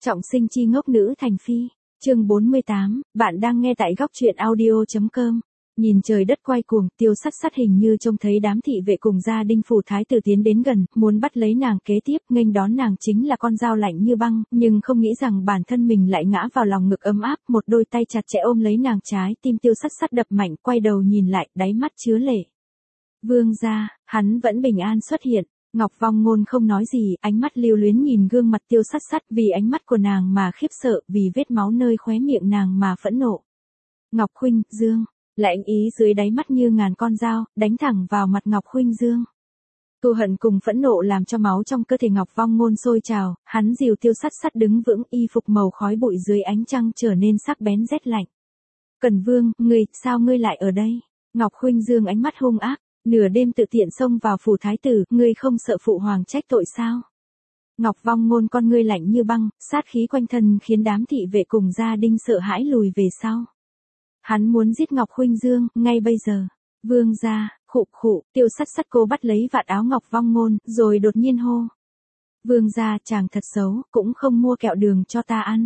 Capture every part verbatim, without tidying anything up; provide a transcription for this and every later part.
Trọng sinh chi ngốc nữ thành phi, chương bốn mươi tám, bạn đang nghe tại góc truyện audio.com. Nhìn trời đất quay cuồng, Tiêu Sắt Sắt hình như trông thấy đám thị vệ cùng gia đình phủ thái tử tiến đến gần, muốn bắt lấy nàng kế tiếp, nghênh đón nàng chính là con dao lạnh như băng, nhưng không nghĩ rằng bản thân mình lại ngã vào lòng ngực ấm áp, một đôi tay chặt chẽ ôm lấy nàng trái tim Tiêu Sắt Sắt đập mạnh, quay đầu nhìn lại, đáy mắt chứa lệ. Vương gia, hắn vẫn bình an xuất hiện. Ngọc Vong Ngôn không nói gì, ánh mắt lưu luyến nhìn gương mặt Tiêu Sắt Sắt, vì ánh mắt của nàng mà khiếp sợ, vì vết máu nơi khóe miệng nàng mà phẫn nộ. Ngọc Khuynh Dương, lạnh ý dưới đáy mắt như ngàn con dao, đánh thẳng vào mặt Ngọc Khuynh Dương. Thù hận cùng phẫn nộ làm cho máu trong cơ thể Ngọc Vong Ngôn sôi trào, hắn dìu Tiêu Sắt Sắt đứng vững, y phục màu khói bụi dưới ánh trăng trở nên sắc bén rét lạnh. Cẩn Vương, ngươi, sao ngươi lại ở đây? Ngọc Khuynh Dương ánh mắt hung ác. Nửa đêm tự tiện xông vào phủ thái tử, ngươi không sợ phụ hoàng trách tội sao? Ngọc Vong Ngôn con ngươi lạnh như băng, sát khí quanh thân khiến đám thị vệ cùng gia đình sợ hãi lùi về sau. Hắn muốn giết Ngọc Khuynh Dương, ngay bây giờ. Vương gia, khụ khụ, Tiêu Sắt Sắt cô bắt lấy vạt áo Ngọc Vong Ngôn, rồi đột nhiên hô. Vương gia, chàng thật xấu, cũng không mua kẹo đường cho ta ăn.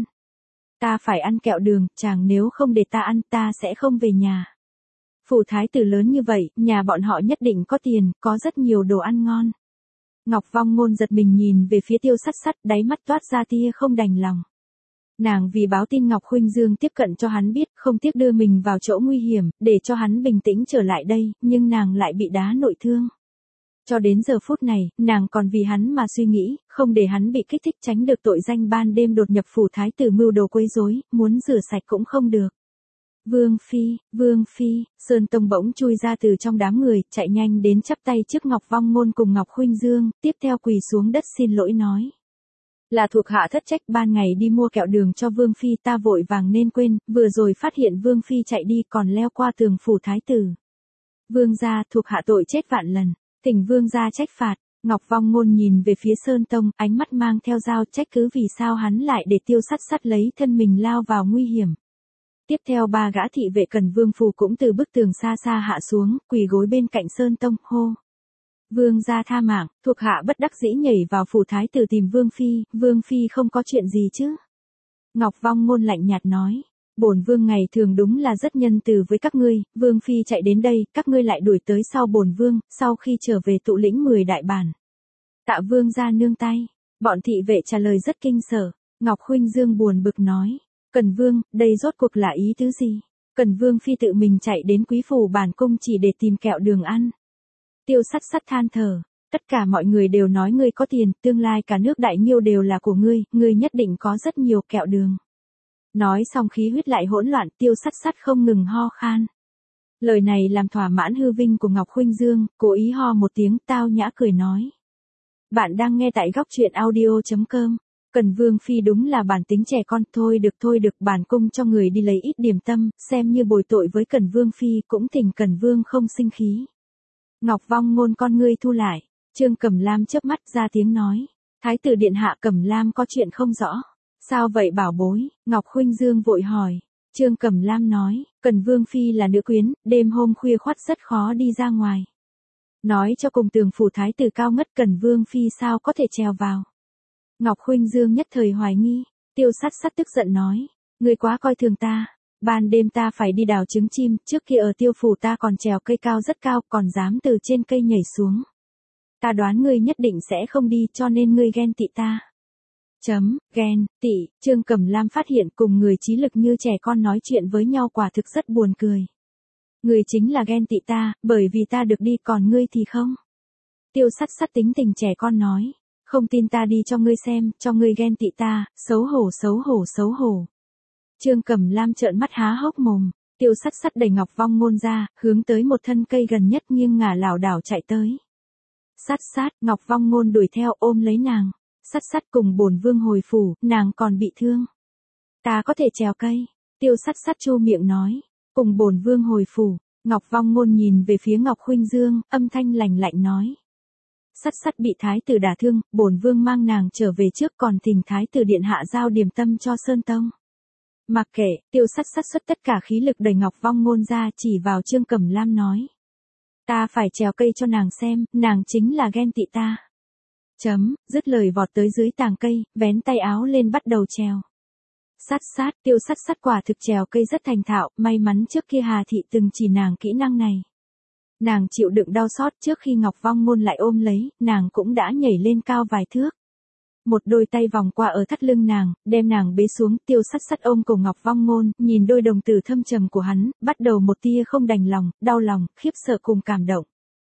Ta phải ăn kẹo đường, chàng nếu không để ta ăn, ta sẽ không về nhà. Phủ thái tử lớn như vậy, nhà bọn họ nhất định có tiền, có rất nhiều đồ ăn ngon. Ngọc Vong Ngôn giật mình nhìn về phía Tiêu Sắt Sắt, đáy mắt toát ra tia không đành lòng. Nàng vì báo tin Ngọc Khuynh Dương tiếp cận cho hắn biết, không tiếc đưa mình vào chỗ nguy hiểm, để cho hắn bình tĩnh trở lại đây, nhưng nàng lại bị đá nội thương. Cho đến giờ phút này, nàng còn vì hắn mà suy nghĩ, không để hắn bị kích thích tránh được tội danh ban đêm đột nhập phủ thái tử mưu đồ quấy rối, muốn rửa sạch cũng không được. Vương Phi, Vương Phi, Sơn Tông bỗng chui ra từ trong đám người, chạy nhanh đến chắp tay trước Ngọc Vong Ngôn cùng Ngọc Khuynh Dương, tiếp theo quỳ xuống đất xin lỗi nói. Là thuộc hạ thất trách, ban ngày đi mua kẹo đường cho Vương Phi, ta vội vàng nên quên, vừa rồi phát hiện Vương Phi chạy đi còn leo qua tường phủ thái tử. Vương gia, thuộc hạ tội chết vạn lần, thỉnh Vương gia trách phạt. Ngọc Vong Ngôn nhìn về phía Sơn Tông, ánh mắt mang theo dao, trách cứ vì sao hắn lại để Tiêu Sắt Sắt lấy thân mình lao vào nguy hiểm. Tiếp theo ba gã thị vệ Cần Vương phủ cũng từ bức tường xa xa hạ xuống, quỳ gối bên cạnh Sơn Tông, hô. Vương gia tha mạng, thuộc hạ bất đắc dĩ nhảy vào phủ thái tử tìm Vương Phi, Vương Phi không có chuyện gì chứ? Ngọc Vong Ngôn lạnh nhạt nói. Bổn Vương ngày thường đúng là rất nhân từ với các ngươi, Vương Phi chạy đến đây, các ngươi lại đuổi tới sau bổn Vương, sau khi trở về tụ lĩnh mười đại bản. Tạ Vương gia nương tay, bọn thị vệ trả lời rất kinh sợ. Ngọc Khuynh Dương buồn bực nói. Cần Vương, đây rốt cuộc là ý tứ gì? Cần Vương Phi tự mình chạy đến quý phủ bản cung chỉ để tìm kẹo đường ăn. Tiêu Sắt Sắt than thở, tất cả mọi người đều nói ngươi có tiền, tương lai cả nước Đại Nhiêu đều là của ngươi, ngươi nhất định có rất nhiều kẹo đường. Nói xong khí huyết lại hỗn loạn, Tiêu Sắt Sắt không ngừng ho khan. Lời này làm thỏa mãn hư vinh của Ngọc Khuynh Dương, cố ý ho một tiếng, tao nhã cười nói. Bạn đang nghe tại góc truyện audio.com. Cần Vương Phi đúng là bản tính trẻ con, thôi được thôi được, bản cung cho người đi lấy ít điểm tâm, xem như bồi tội với Cần Vương Phi, cũng thỉnh Cần Vương không sinh khí. Ngọc Vong Ngôn con ngươi thu lại, Trương Cẩm Lam chớp mắt ra tiếng nói, Thái tử điện hạ Cẩm Lam có chuyện không rõ. Sao vậy bảo bối? Ngọc Khuynh Dương vội hỏi. Trương Cẩm Lam nói, Cần Vương Phi là nữ quyến, đêm hôm khuya khoắt rất khó đi ra ngoài. Nói cho cùng tường phủ thái tử cao ngất, Cần Vương Phi sao có thể trèo vào. Ngọc Khuynh Dương nhất thời hoài nghi, Tiêu Sắt Sắt tức giận nói, ngươi quá coi thường ta, ban đêm ta phải đi đào trứng chim, trước kia ở Tiêu phủ ta còn trèo cây cao rất cao, còn dám từ trên cây nhảy xuống. Ta đoán ngươi nhất định sẽ không đi, cho nên ngươi ghen tị ta. Chấm, ghen, tị, Trương Cẩm Lam phát hiện cùng người trí lực như trẻ con nói chuyện với nhau quả thực rất buồn cười. Ngươi chính là ghen tị ta, bởi vì ta được đi còn ngươi thì không. Tiêu Sắt Sắt tính tình trẻ con nói. Không tin ta đi cho ngươi xem, cho ngươi ghen tị ta, xấu hổ xấu hổ xấu hổ. Trương Cẩm Lam trợn mắt há hốc mồm, Tiêu Sắt Sắt đẩy Ngọc Vong Ngôn ra, hướng tới một thân cây gần nhất nghiêng ngả lảo đảo chạy tới. Sắt Sắt, Ngọc Vong Ngôn đuổi theo ôm lấy nàng. Sắt Sắt cùng bổn vương hồi phủ, nàng còn bị thương. Ta có thể trèo cây. Tiêu Sắt Sắt chu miệng nói, cùng bổn vương hồi phủ. Ngọc Vong Ngôn nhìn về phía Ngọc Khuynh Dương, âm thanh lạnh lạnh nói. Sắt Sắt bị thái tử đả thương, bổn vương mang nàng trở về trước, còn thỉnh thái tử điện hạ giao điểm tâm cho Sơn Tông. Mặc kệ, Tiêu Sắt Sắt xuất tất cả khí lực đẩy Ngọc Vong Ngôn ra, chỉ vào Trương Cẩm Lam nói. Ta phải trèo cây cho nàng xem, nàng chính là ghen tị ta. Chấm, dứt lời vọt tới dưới tàng cây, vén tay áo lên bắt đầu trèo. Sát sát, Tiêu Sát Sát quả thực trèo cây rất thành thạo, may mắn trước kia Hà Thị từng chỉ nàng kỹ năng này. Nàng chịu đựng đau xót trước khi Ngọc Vong Ngôn lại ôm lấy, nàng cũng đã nhảy lên cao vài thước. Một đôi tay vòng qua ở thắt lưng nàng, đem nàng bế xuống, Tiêu Sát Sát ôm cổ Ngọc Vong Ngôn, nhìn đôi đồng tử thâm trầm của hắn, bắt đầu một tia không đành lòng, đau lòng, khiếp sợ cùng cảm động.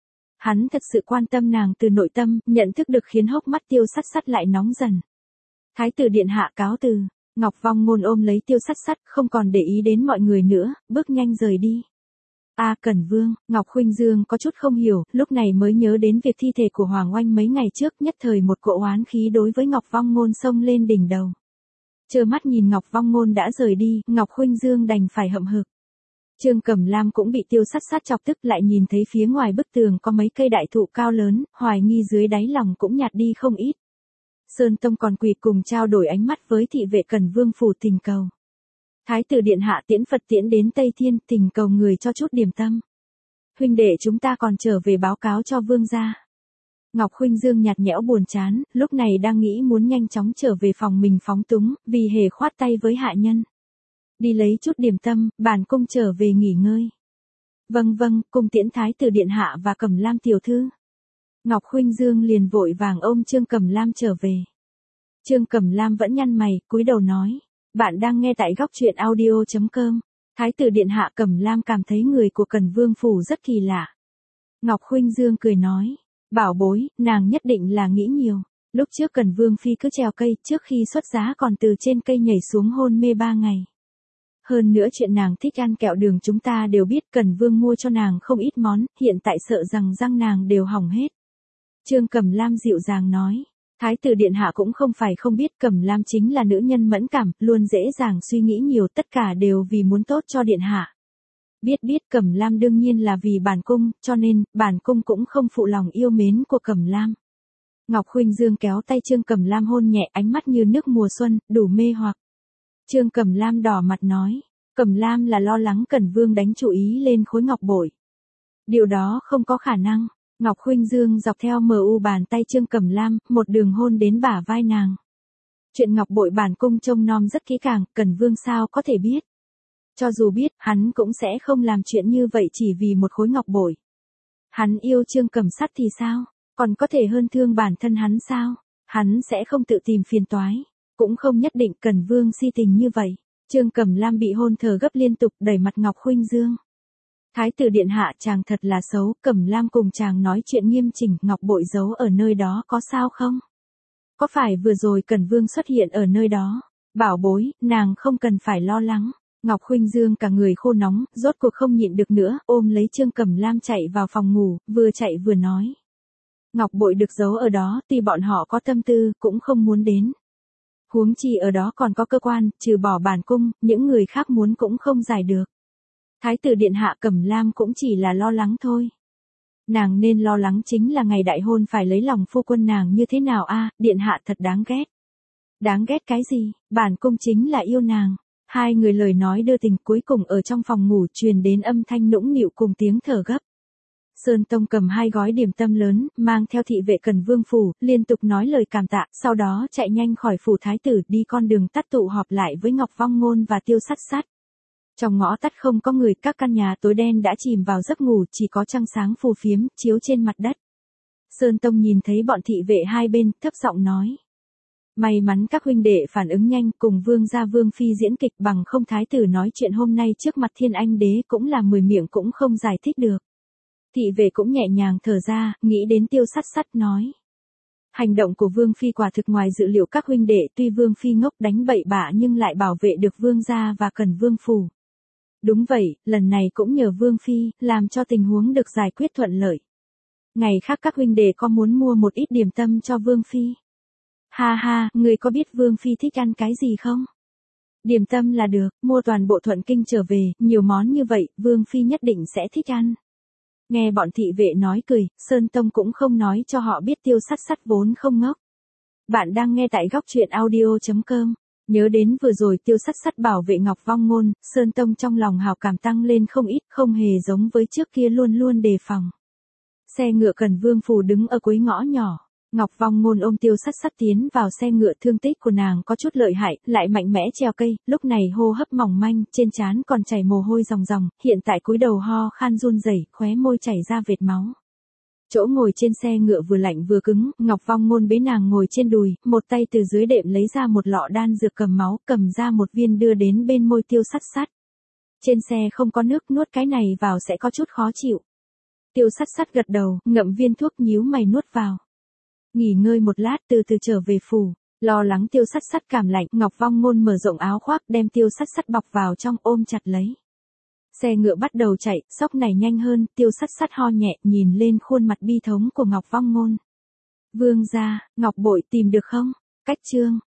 Hắn thật sự quan tâm nàng từ nội tâm, nhận thức được khiến hốc mắt Tiêu Sát Sát lại nóng dần. Thái tử điện hạ cáo từ. Ngọc Vong Ngôn ôm lấy Tiêu Sát Sát, không còn để ý đến mọi người nữa, bước nhanh rời đi. A à, Cẩn Vương, Ngọc Khuynh Dương có chút không hiểu, lúc này mới nhớ đến việc thi thể của Hoàng Oanh mấy ngày trước, nhất thời một cỗ oán khí đối với Ngọc Vong Ngôn xông lên đỉnh đầu. Trơ mắt nhìn Ngọc Vong Ngôn đã rời đi, Ngọc Khuynh Dương đành phải hậm hực. Trương Cẩm Lam cũng bị Tiêu Sát Sát chọc tức, lại nhìn thấy phía ngoài bức tường có mấy cây đại thụ cao lớn, hoài nghi dưới đáy lòng cũng nhạt đi không ít. Sơn Tông còn quỳ cùng trao đổi ánh mắt với thị vệ Cẩn Vương phủ Tình Cầu. Thái tử điện hạ tiễn Phật tiễn đến Tây Thiên, Tình Cầu người cho chút điểm tâm. Huynh đệ chúng ta còn trở về báo cáo cho vương gia. Ngọc Khuynh Dương nhạt nhẽo buồn chán, lúc này đang nghĩ muốn nhanh chóng trở về phòng mình phóng túng, vì hề khoát tay với hạ nhân. Đi lấy chút điểm tâm, bản cung trở về nghỉ ngơi. Vâng vâng, cung tiễn Thái tử điện hạ và Cẩm Lam tiểu thư. Ngọc Khuynh Dương liền vội vàng ôm Trương Cẩm Lam trở về. Trương Cẩm Lam vẫn nhăn mày, cúi đầu nói, bạn đang nghe tại góc truyện audio chấm com. Thái tử điện hạ Cẩm Lam cảm thấy người của Cẩn Vương phủ rất kỳ lạ. Ngọc Khuynh Dương cười nói, bảo bối, nàng nhất định là nghĩ nhiều. Lúc trước Cẩn Vương phi cứ trèo cây, trước khi xuất giá còn từ trên cây nhảy xuống hôn mê ba ngày. Hơn nữa chuyện nàng thích ăn kẹo đường chúng ta đều biết, Cẩn Vương mua cho nàng không ít món, hiện tại sợ rằng răng nàng đều hỏng hết. Trương Cẩm Lam dịu dàng nói, Thái tử điện hạ cũng không phải không biết, Cẩm Lam chính là nữ nhân mẫn cảm, luôn dễ dàng suy nghĩ nhiều, tất cả đều vì muốn tốt cho điện hạ. Biết biết Cẩm Lam đương nhiên là vì bản cung, cho nên, bản cung cũng không phụ lòng yêu mến của Cẩm Lam. Ngọc Khuynh Dương kéo tay Trương Cẩm Lam hôn nhẹ, ánh mắt như nước mùa xuân, đủ mê hoặc. Trương Cẩm Lam đỏ mặt nói, Cẩm Lam là lo lắng Cẩn Vương đánh chủ ý lên khối ngọc bội. Điều đó không có khả năng. Ngọc Khuynh Dương dọc theo mờ u bàn tay Trương Cẩm Lam, một đường hôn đến bả vai nàng. Chuyện ngọc bội bản cung trông nom rất kỹ càng, Cẩn Vương sao có thể biết. Cho dù biết, hắn cũng sẽ không làm chuyện như vậy chỉ vì một khối ngọc bội. Hắn yêu Trương Cẩm Sát thì sao, còn có thể hơn thương bản thân hắn sao, hắn sẽ không tự tìm phiền toái, cũng không nhất định Cẩn Vương si tình như vậy. Trương Cẩm Lam bị hôn thở gấp liên tục, đẩy mặt Ngọc Khuynh Dương. Thái tử điện hạ chàng thật là xấu, Cẩm Lam cùng chàng nói chuyện nghiêm chỉnh, ngọc bội giấu ở nơi đó có sao không? Có phải vừa rồi Cẩn Vương xuất hiện ở nơi đó? Bảo bối, nàng không cần phải lo lắng. Ngọc Khuynh Dương cả người khô nóng, rốt cuộc không nhịn được nữa, ôm lấy Trương Cẩm Lam chạy vào phòng ngủ, vừa chạy vừa nói. Ngọc bội được giấu ở đó, tuy bọn họ có tâm tư, cũng không muốn đến. Huống chi ở đó còn có cơ quan, trừ bỏ bản cung, những người khác muốn cũng không giải được. Thái tử điện hạ Cẩm Lam cũng chỉ là lo lắng thôi. Nàng nên lo lắng chính là ngày đại hôn phải lấy lòng phu quân nàng như thế nào a, điện hạ thật đáng ghét. Đáng ghét cái gì, bản cung chính là yêu nàng. Hai người lời nói đưa tình, cuối cùng ở trong phòng ngủ truyền đến âm thanh nũng nịu cùng tiếng thở gấp. Sơn Tông cầm hai gói điểm tâm lớn, mang theo thị vệ Cẩn Vương phủ, liên tục nói lời cảm tạ, sau đó chạy nhanh khỏi phủ thái tử đi con đường tắt tụ họp lại với Ngọc Vong Ngôn và Tiêu Sát Sát. Trong ngõ tắt không có người, các căn nhà tối đen đã chìm vào giấc ngủ, chỉ có trăng sáng phù phiếm, chiếu trên mặt đất. Sơn Tông nhìn thấy bọn thị vệ hai bên, thấp giọng nói. May mắn các huynh đệ phản ứng nhanh, cùng vương gia vương phi diễn kịch, bằng không thái tử nói chuyện hôm nay trước mặt thiên anh đế cũng là mười miệng cũng không giải thích được. Thị vệ cũng nhẹ nhàng thở ra, nghĩ đến Tiêu Sát Sát nói. Hành động của vương phi quả thực ngoài dự liệu các huynh đệ, tuy vương phi ngốc đánh bậy bạ nhưng lại bảo vệ được vương gia và Cẩn Vương phủ. Đúng vậy, lần này cũng nhờ vương phi, làm cho tình huống được giải quyết thuận lợi. Ngày khác các huynh đệ có muốn mua một ít điểm tâm cho vương phi. Ha ha, người có biết vương phi thích ăn cái gì không? Điểm tâm là được, mua toàn bộ Thuận Kinh trở về, nhiều món như vậy, vương phi nhất định sẽ thích ăn. Nghe bọn thị vệ nói cười, Sơn Tông cũng không nói cho họ biết Tiêu Sát Sát vốn không ngốc. Bạn đang nghe tại góc truyện audio chấm com. Nhớ đến vừa rồi Tiêu Sát Sát bảo vệ Ngọc Vong Ngôn, Sơn Tông trong lòng hào cảm tăng lên không ít, không hề giống với trước kia luôn luôn đề phòng. Xe ngựa Cẩn Vương phủ đứng ở cuối ngõ nhỏ. Ngọc Vong Ngôn ôm Tiêu Sắt Sắt tiến vào xe ngựa, thương tích của nàng có chút lợi hại, lại mạnh mẽ trèo cây, lúc này hô hấp mỏng manh, trên trán còn chảy mồ hôi ròng ròng, hiện tại cúi đầu ho khan run rẩy, khóe môi chảy ra vệt máu. Chỗ ngồi trên xe ngựa vừa lạnh vừa cứng, Ngọc Vong Ngôn bế nàng ngồi trên đùi, một tay từ dưới đệm lấy ra một lọ đan dược cầm máu, cầm ra một viên đưa đến bên môi Tiêu Sắt Sắt. Trên xe không có nước, nuốt cái này vào sẽ có chút khó chịu. Tiêu Sắt Sắt gật đầu, ngậm viên thuốc nhíu mày nuốt vào. Nghỉ ngơi một lát từ từ trở về phủ, lo lắng Tiêu Sắt Sắt cảm lạnh, Ngọc Vong Ngôn mở rộng áo khoác đem Tiêu Sắt Sắt bọc vào trong ôm chặt lấy. Xe ngựa bắt đầu chạy, sóc này nhanh hơn, Tiêu Sắt Sắt ho nhẹ nhìn lên khuôn mặt bi thống của Ngọc Vong Ngôn. Vương gia, Ngọc Bội tìm được không? Cách chương.